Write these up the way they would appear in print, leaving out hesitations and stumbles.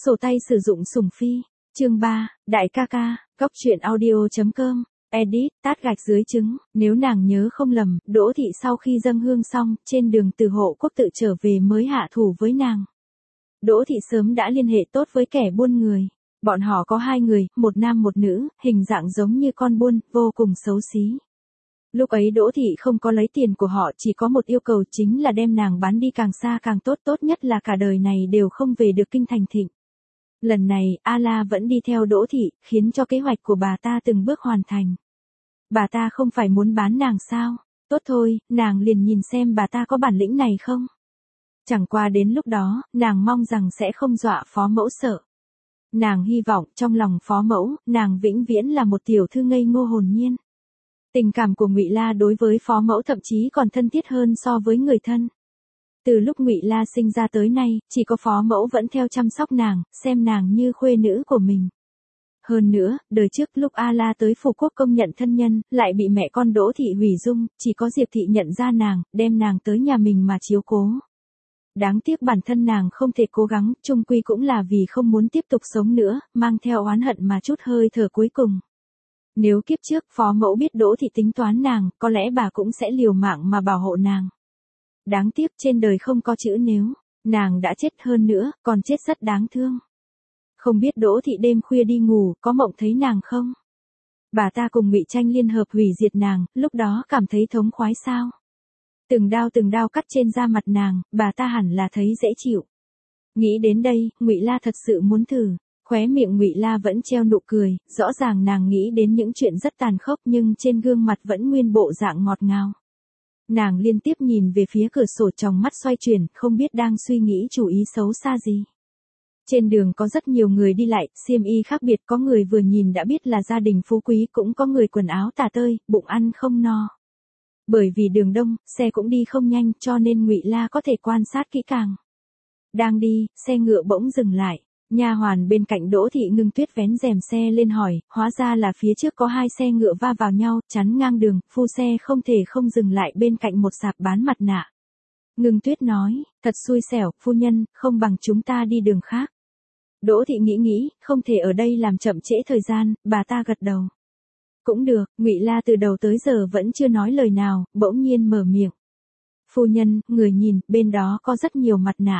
Sổ tay sử dụng sủng phi. Chương 3, Đại ca ca, Góc truyện audio.com. Edit, tát gạch dưới trứng. Nếu nàng nhớ không lầm, Đỗ Thị sau khi dâng hương xong, trên đường từ Hộ Quốc tự trở về mới hạ thủ với nàng. Đỗ Thị sớm đã liên hệ tốt với kẻ buôn người. Bọn họ có 2 người, một nam một nữ, hình dạng giống như con buôn, vô cùng xấu xí. Lúc ấy Đỗ Thị không có lấy tiền của họ, chỉ có một yêu cầu chính là đem nàng bán đi càng xa càng tốt, tốt nhất là cả đời này đều không về được kinh thành thịnh. Lần này, A-la vẫn đi theo Đỗ Thị, khiến cho kế hoạch của bà ta từng bước hoàn thành. Bà ta không phải muốn bán nàng sao? Tốt thôi, nàng liền nhìn xem bà ta có bản lĩnh này không? Chẳng qua đến lúc đó, nàng mong rằng sẽ không dọa phó mẫu sợ. Nàng hy vọng trong lòng phó mẫu, nàng vĩnh viễn là một tiểu thư ngây ngô hồn nhiên. Tình cảm của Ngụy La đối với phó mẫu thậm chí còn thân thiết hơn so với người thân. Từ lúc Ngụy La sinh ra tới nay, chỉ có phó mẫu vẫn theo chăm sóc nàng, xem nàng như khuê nữ của mình. Hơn nữa, đời trước lúc A-la tới Phủ Quốc công nhận thân nhân, lại bị mẹ con Đỗ Thị hủy dung, chỉ có Diệp Thị nhận ra nàng, đem nàng tới nhà mình mà chiếu cố. Đáng tiếc bản thân nàng không thể cố gắng, chung quy cũng là vì không muốn tiếp tục sống nữa, mang theo oán hận mà chút hơi thở cuối cùng. Nếu kiếp trước phó mẫu biết Đỗ Thị tính toán nàng, có lẽ bà cũng sẽ liều mạng mà bảo hộ nàng. Đáng tiếc trên đời không có chữ nếu, nàng đã chết, hơn nữa, còn chết rất đáng thương. Không biết Đỗ Thị đêm khuya đi ngủ, có mộng thấy nàng không? Bà ta cùng Ngụy Tranh liên hợp hủy diệt nàng, lúc đó cảm thấy thống khoái sao? Từng đao cắt trên da mặt nàng, bà ta hẳn là thấy dễ chịu. Nghĩ đến đây, Ngụy La thật sự muốn thử. Khóe miệng Ngụy La vẫn treo nụ cười, rõ ràng nàng nghĩ đến những chuyện rất tàn khốc nhưng trên gương mặt vẫn nguyên bộ dạng ngọt ngào. Nàng liên tiếp nhìn về phía cửa sổ, tròng mắt xoay chuyển, không biết đang suy nghĩ chủ ý xấu xa gì. Trên đường có rất nhiều người đi lại, xiêm y khác biệt, có người vừa nhìn đã biết là gia đình phú quý, cũng có người quần áo tả tơi, bụng ăn không no. Bởi vì đường đông, xe cũng đi không nhanh, cho nên Ngụy La có thể quan sát kỹ càng. Đang đi, xe ngựa bỗng dừng lại. Nha hoàn bên cạnh Đỗ Thị Ngưng Tuyết vén rèm xe lên hỏi, hóa ra là phía trước có 2 xe ngựa va vào nhau, chắn ngang đường, phu xe không thể không dừng lại bên cạnh một sạp bán mặt nạ. Ngưng Tuyết nói, thật xui xẻo, phu nhân, không bằng chúng ta đi đường khác. Đỗ Thị nghĩ, không thể ở đây làm chậm trễ thời gian, bà ta gật đầu. Cũng được, Ngụy La từ đầu tới giờ vẫn chưa nói lời nào, bỗng nhiên mở miệng. Phu nhân, người nhìn, bên đó có rất nhiều mặt nạ.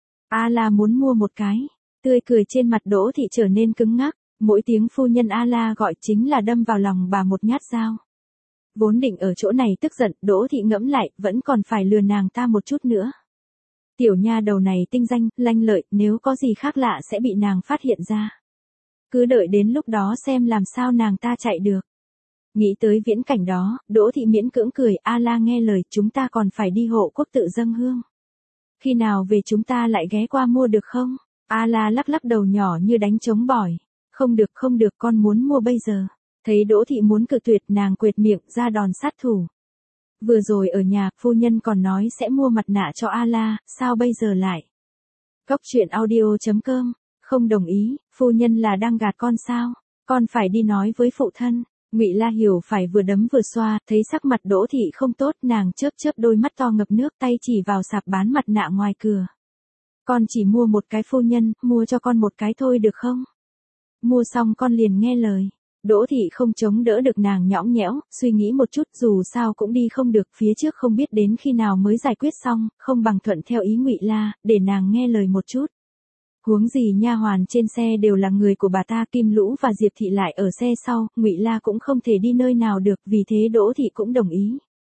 A-la muốn mua một cái. Tươi cười trên mặt Đỗ Thị trở nên cứng ngắc, mỗi tiếng phu nhân A-la gọi chính là đâm vào lòng bà một nhát dao. Vốn định ở chỗ này tức giận, Đỗ Thị ngẫm lại, vẫn còn phải lừa nàng ta một chút nữa. Tiểu nha đầu này tinh danh, lanh lợi, nếu có gì khác lạ sẽ bị nàng phát hiện ra. Cứ đợi đến lúc đó xem làm sao nàng ta chạy được. Nghĩ tới viễn cảnh đó, Đỗ Thị miễn cưỡng cười, A-la nghe lời, chúng ta còn phải đi Hộ Quốc tự dâng hương. Khi nào về chúng ta lại ghé qua mua được không? A-la lắc đầu nhỏ như đánh trống bỏi. Không được, con muốn mua bây giờ. Thấy Đỗ Thị muốn cự tuyệt, nàng quệt miệng ra đòn sát thủ. Vừa rồi ở nhà, phu nhân còn nói sẽ mua mặt nạ cho A-la, sao bây giờ lại? Góc truyện audio.com, không đồng ý, phu nhân là đang gạt con sao? Con phải đi nói với phụ thân. Ngụy La hiểu phải, vừa đấm vừa xoa, thấy sắc mặt Đỗ Thị không tốt, nàng chớp đôi mắt to ngập nước, tay chỉ vào sạp bán mặt nạ ngoài cửa. Con chỉ mua một cái phu nhân, mua cho con một cái thôi được không? Mua xong con liền nghe lời. Đỗ Thị không chống đỡ được, nàng nhõng nhẽo, suy nghĩ một chút, dù sao cũng đi không được, phía trước không biết đến khi nào mới giải quyết xong, không bằng thuận theo ý Ngụy La, để nàng nghe lời một chút. Huống gì nha hoàn trên xe đều là người của bà ta, Kim Lũ và Diệp Thị lại ở xe sau, Ngụy La cũng không thể đi nơi nào được, vì thế Đỗ Thị cũng đồng ý.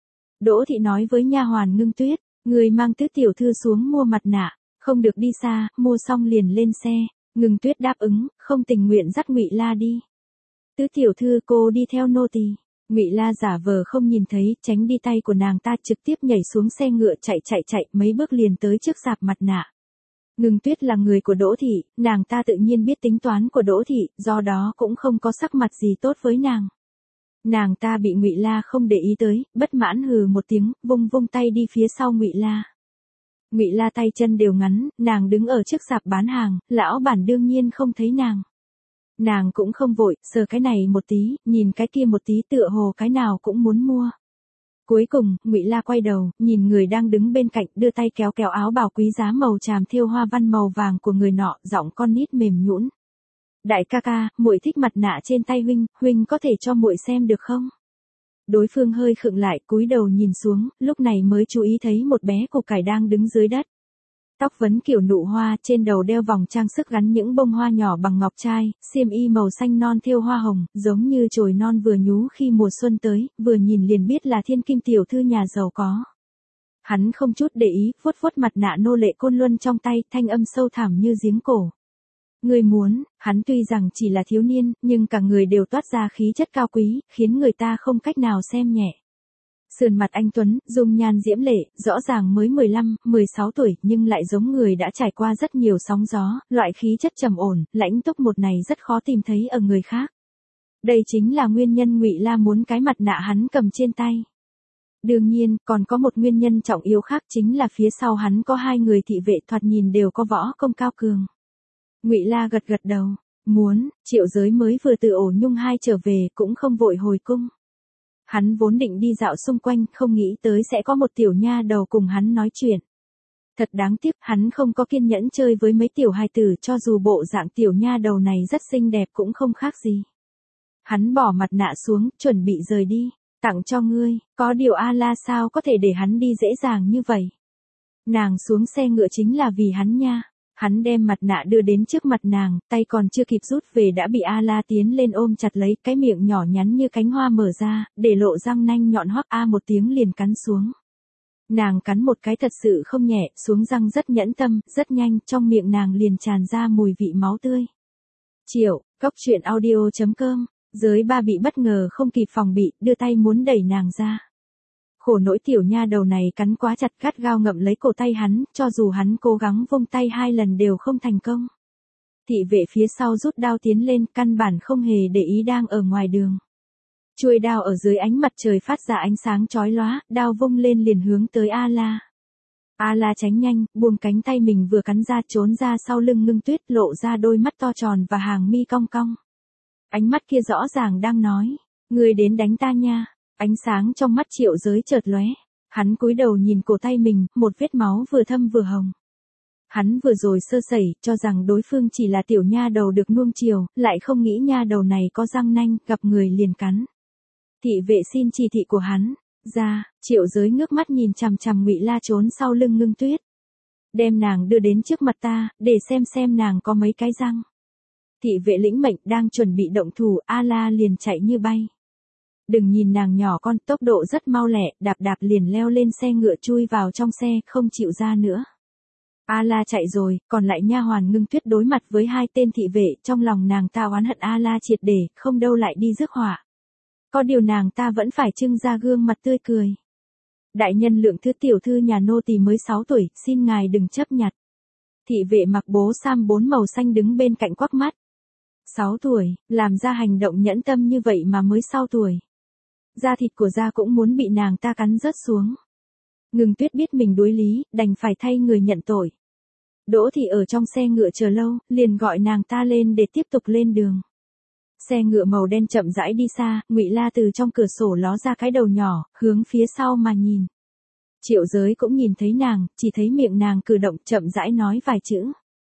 Đỗ Thị nói với nha hoàn Ngưng Tuyết, người mang Tứ tiểu thư xuống mua mặt nạ, không được đi xa, mua xong liền lên xe. Ngưng Tuyết đáp ứng, không tình nguyện dắt Ngụy La đi. Tứ tiểu thư, cô đi theo nô tỳ. Ngụy La giả vờ không nhìn thấy, tránh đi tay của nàng ta, trực tiếp nhảy xuống xe ngựa, chạy, mấy bước liền tới trước sạp mặt nạ. Ngưng Tuyết là người của Đỗ Thị, nàng ta tự nhiên biết tính toán của Đỗ Thị, do đó cũng không có sắc mặt gì tốt với nàng. Nàng ta bị Ngụy La không để ý tới, bất mãn hừ một tiếng, vung tay đi phía sau Ngụy La. Ngụy La tay chân đều ngắn, nàng đứng ở trước sạp bán hàng, lão bản đương nhiên không thấy nàng. Nàng cũng không vội, sờ cái này một tí, nhìn cái kia một tí, tựa hồ cái nào cũng muốn mua. Cuối cùng, Ngụy La quay đầu, nhìn người đang đứng bên cạnh, đưa tay kéo kéo áo bào quý giá màu tràm thêu hoa văn màu vàng của người nọ, giọng con nít mềm nhũn. Đại ca ca, muội thích mặt nạ trên tay huynh, huynh có thể cho muội xem được không? Đối phương hơi khựng lại, cúi đầu nhìn xuống, lúc này mới chú ý thấy một bé củ cải đang đứng dưới đất. Tóc vấn kiểu nụ hoa, trên đầu đeo vòng trang sức gắn những bông hoa nhỏ bằng ngọc trai, xiêm y màu xanh non thêu hoa hồng, giống như chồi non vừa nhú khi mùa xuân tới, vừa nhìn liền biết là thiên kim tiểu thư nhà giàu có. Hắn không chút để ý, vuốt vuốt mặt nạ nô lệ côn luân trong tay, thanh âm sâu thẳm như giếng cổ. Người muốn, hắn tuy rằng chỉ là thiếu niên, nhưng cả người đều toát ra khí chất cao quý, khiến người ta không cách nào xem nhẹ. Sườn mặt anh tuấn, dung nhan diễm lệ, rõ ràng mới 15, 16 tuổi, nhưng lại giống người đã trải qua rất nhiều sóng gió, loại khí chất trầm ổn, lãnh túc một này rất khó tìm thấy ở người khác. Đây chính là nguyên nhân Ngụy La muốn cái mặt nạ hắn cầm trên tay. Đương nhiên, còn có một nguyên nhân trọng yếu khác chính là phía sau hắn có hai người thị vệ thoạt nhìn đều có võ công cao cường. Ngụy La gật gật đầu, muốn, Triệu Giới mới vừa từ ổ nhung hai trở về cũng không vội hồi cung. Hắn vốn định đi dạo xung quanh, không nghĩ tới sẽ có một tiểu nha đầu cùng hắn nói chuyện. Thật đáng tiếc, hắn không có kiên nhẫn chơi với mấy tiểu hài tử, cho dù bộ dạng tiểu nha đầu này rất xinh đẹp cũng không khác gì. Hắn bỏ mặt nạ xuống, chuẩn bị rời đi, tặng cho ngươi, có điều A-la sao có thể để hắn đi dễ dàng như vậy. Nàng xuống xe ngựa chính là vì hắn nha. Hắn đem mặt nạ đưa đến trước mặt nàng, tay còn chưa kịp rút về đã bị A-la tiến lên ôm chặt lấy, cái miệng nhỏ nhắn như cánh hoa mở ra, để lộ răng nanh nhọn hoắc, a một tiếng liền cắn xuống. Nàng cắn một cái thật sự không nhẹ, xuống răng rất nhẫn tâm, rất nhanh, trong miệng nàng liền tràn ra mùi vị máu tươi. Triệu, Cốc Truyện Audio.com, Giới Ba bị bất ngờ không kịp phòng bị, đưa tay muốn đẩy nàng ra. Khổ nỗi tiểu nha đầu này cắn quá chặt, gắt gao ngậm lấy cổ tay hắn, cho dù hắn cố gắng vung tay 2 lần đều không thành công. Thị vệ phía sau rút đao tiến lên, căn bản không hề để ý đang ở ngoài đường. Chuôi đao ở dưới ánh mặt trời phát ra ánh sáng chói lóa, đao vung lên liền hướng tới A-la. A-la tránh nhanh, buông cánh tay mình vừa cắn ra, trốn ra sau lưng Ngưng Tuyết, lộ ra đôi mắt to tròn và hàng mi cong cong. Ánh mắt kia rõ ràng đang nói, ngươi đến đánh ta nha. Ánh sáng trong mắt Triệu Giới chợt lóe, hắn cúi đầu nhìn cổ tay mình, một vết máu vừa thâm vừa hồng. Hắn vừa rồi sơ sẩy, cho rằng đối phương chỉ là tiểu nha đầu được nuông chiều, lại không nghĩ nha đầu này có răng nanh, gặp người liền cắn. Thị vệ xin chỉ thị của hắn, ra, Triệu Giới ngước mắt nhìn chằm chằm Ngụy La trốn sau lưng Ngưng Tuyết. Đem nàng đưa đến trước mặt ta, để xem nàng có mấy cái răng. Thị vệ lĩnh mệnh đang chuẩn bị động thủ, A-la liền chạy như bay. Đừng nhìn nàng nhỏ con, tốc độ rất mau lẹ, đạp đạp liền leo lên xe ngựa chui vào trong xe, không chịu ra nữa. A-la chạy rồi, còn lại nha hoàn Ngưng Tuyết đối mặt với hai tên thị vệ, trong lòng nàng ta oán hận A-la triệt để, không đâu lại đi rước họa. Có điều nàng ta vẫn phải trưng ra gương mặt tươi cười. Đại nhân Lượng Thứ tiểu thư nhà nô tỳ mới 6 tuổi, xin ngài đừng chấp nhặt. Thị vệ mặc bố sam 4 màu xanh đứng bên cạnh quắc mắt. 6 tuổi, làm ra hành động nhẫn tâm như vậy mà mới 6 tuổi. Da thịt của da cũng muốn bị nàng ta cắn rớt xuống. Ngưng Tuyết biết mình đối lý, đành phải thay người nhận tội. Đỗ Thị ở trong xe ngựa chờ lâu, liền gọi nàng ta lên để tiếp tục lên đường. Xe ngựa màu đen chậm rãi đi xa, Ngụy La từ trong cửa sổ ló ra cái đầu nhỏ, hướng phía sau mà nhìn. Triệu Giới cũng nhìn thấy nàng, chỉ thấy miệng nàng cử động, chậm rãi nói vài chữ.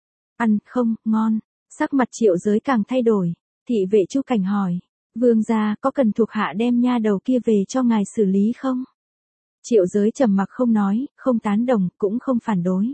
Ăn không, ngon. Sắc mặt Triệu Giới càng thay đổi. Thị vệ Chu Cảnh hỏi. Vương gia có cần thuộc hạ đem nha đầu kia về cho ngài xử lý không? Triệu Giới trầm mặc không nói, không tán đồng, cũng không phản đối.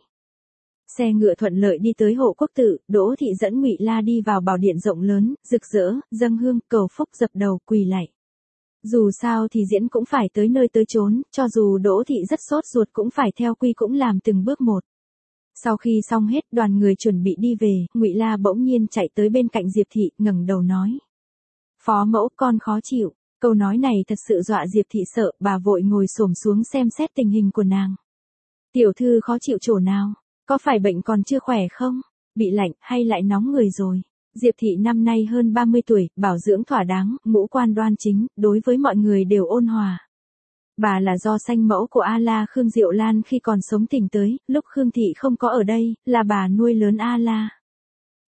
Xe ngựa thuận lợi đi tới Hộ Quốc Tự, Đỗ Thị dẫn Ngụy La đi vào bảo điện rộng lớn, rực rỡ, dâng hương, cầu phúc, dập đầu, quỳ lạy. Dù sao thì diễn cũng phải tới nơi tới chốn, cho dù Đỗ Thị rất sốt ruột cũng phải theo quy cũng làm từng bước một. Sau khi xong hết, đoàn người chuẩn bị đi về, Ngụy La bỗng nhiên chạy tới bên cạnh Diệp Thị, ngẩng đầu nói. Phó mẫu, con khó chịu. Câu nói này thật sự dọa Diệp Thị sợ, bà vội ngồi xổm xuống xem xét tình hình của nàng. Tiểu thư khó chịu chỗ nào? Có phải bệnh còn chưa khỏe không? Bị lạnh hay lại nóng người rồi? Diệp Thị năm nay hơn 30 tuổi, bảo dưỡng thỏa đáng, ngũ quan đoan chính, đối với mọi người đều ôn hòa. Bà là do sanh mẫu của A-la Khương Diệu Lan khi còn sống tỉnh tới, lúc Khương Thị không có ở đây, là bà nuôi lớn A-la.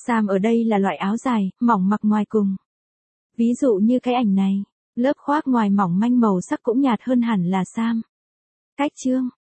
Sam ở đây là loại áo dài, mỏng mặc ngoài cùng. Ví dụ như cái ảnh này, lớp khoác ngoài mỏng manh màu sắc cũng nhạt hơn hẳn là Sam. Cách chương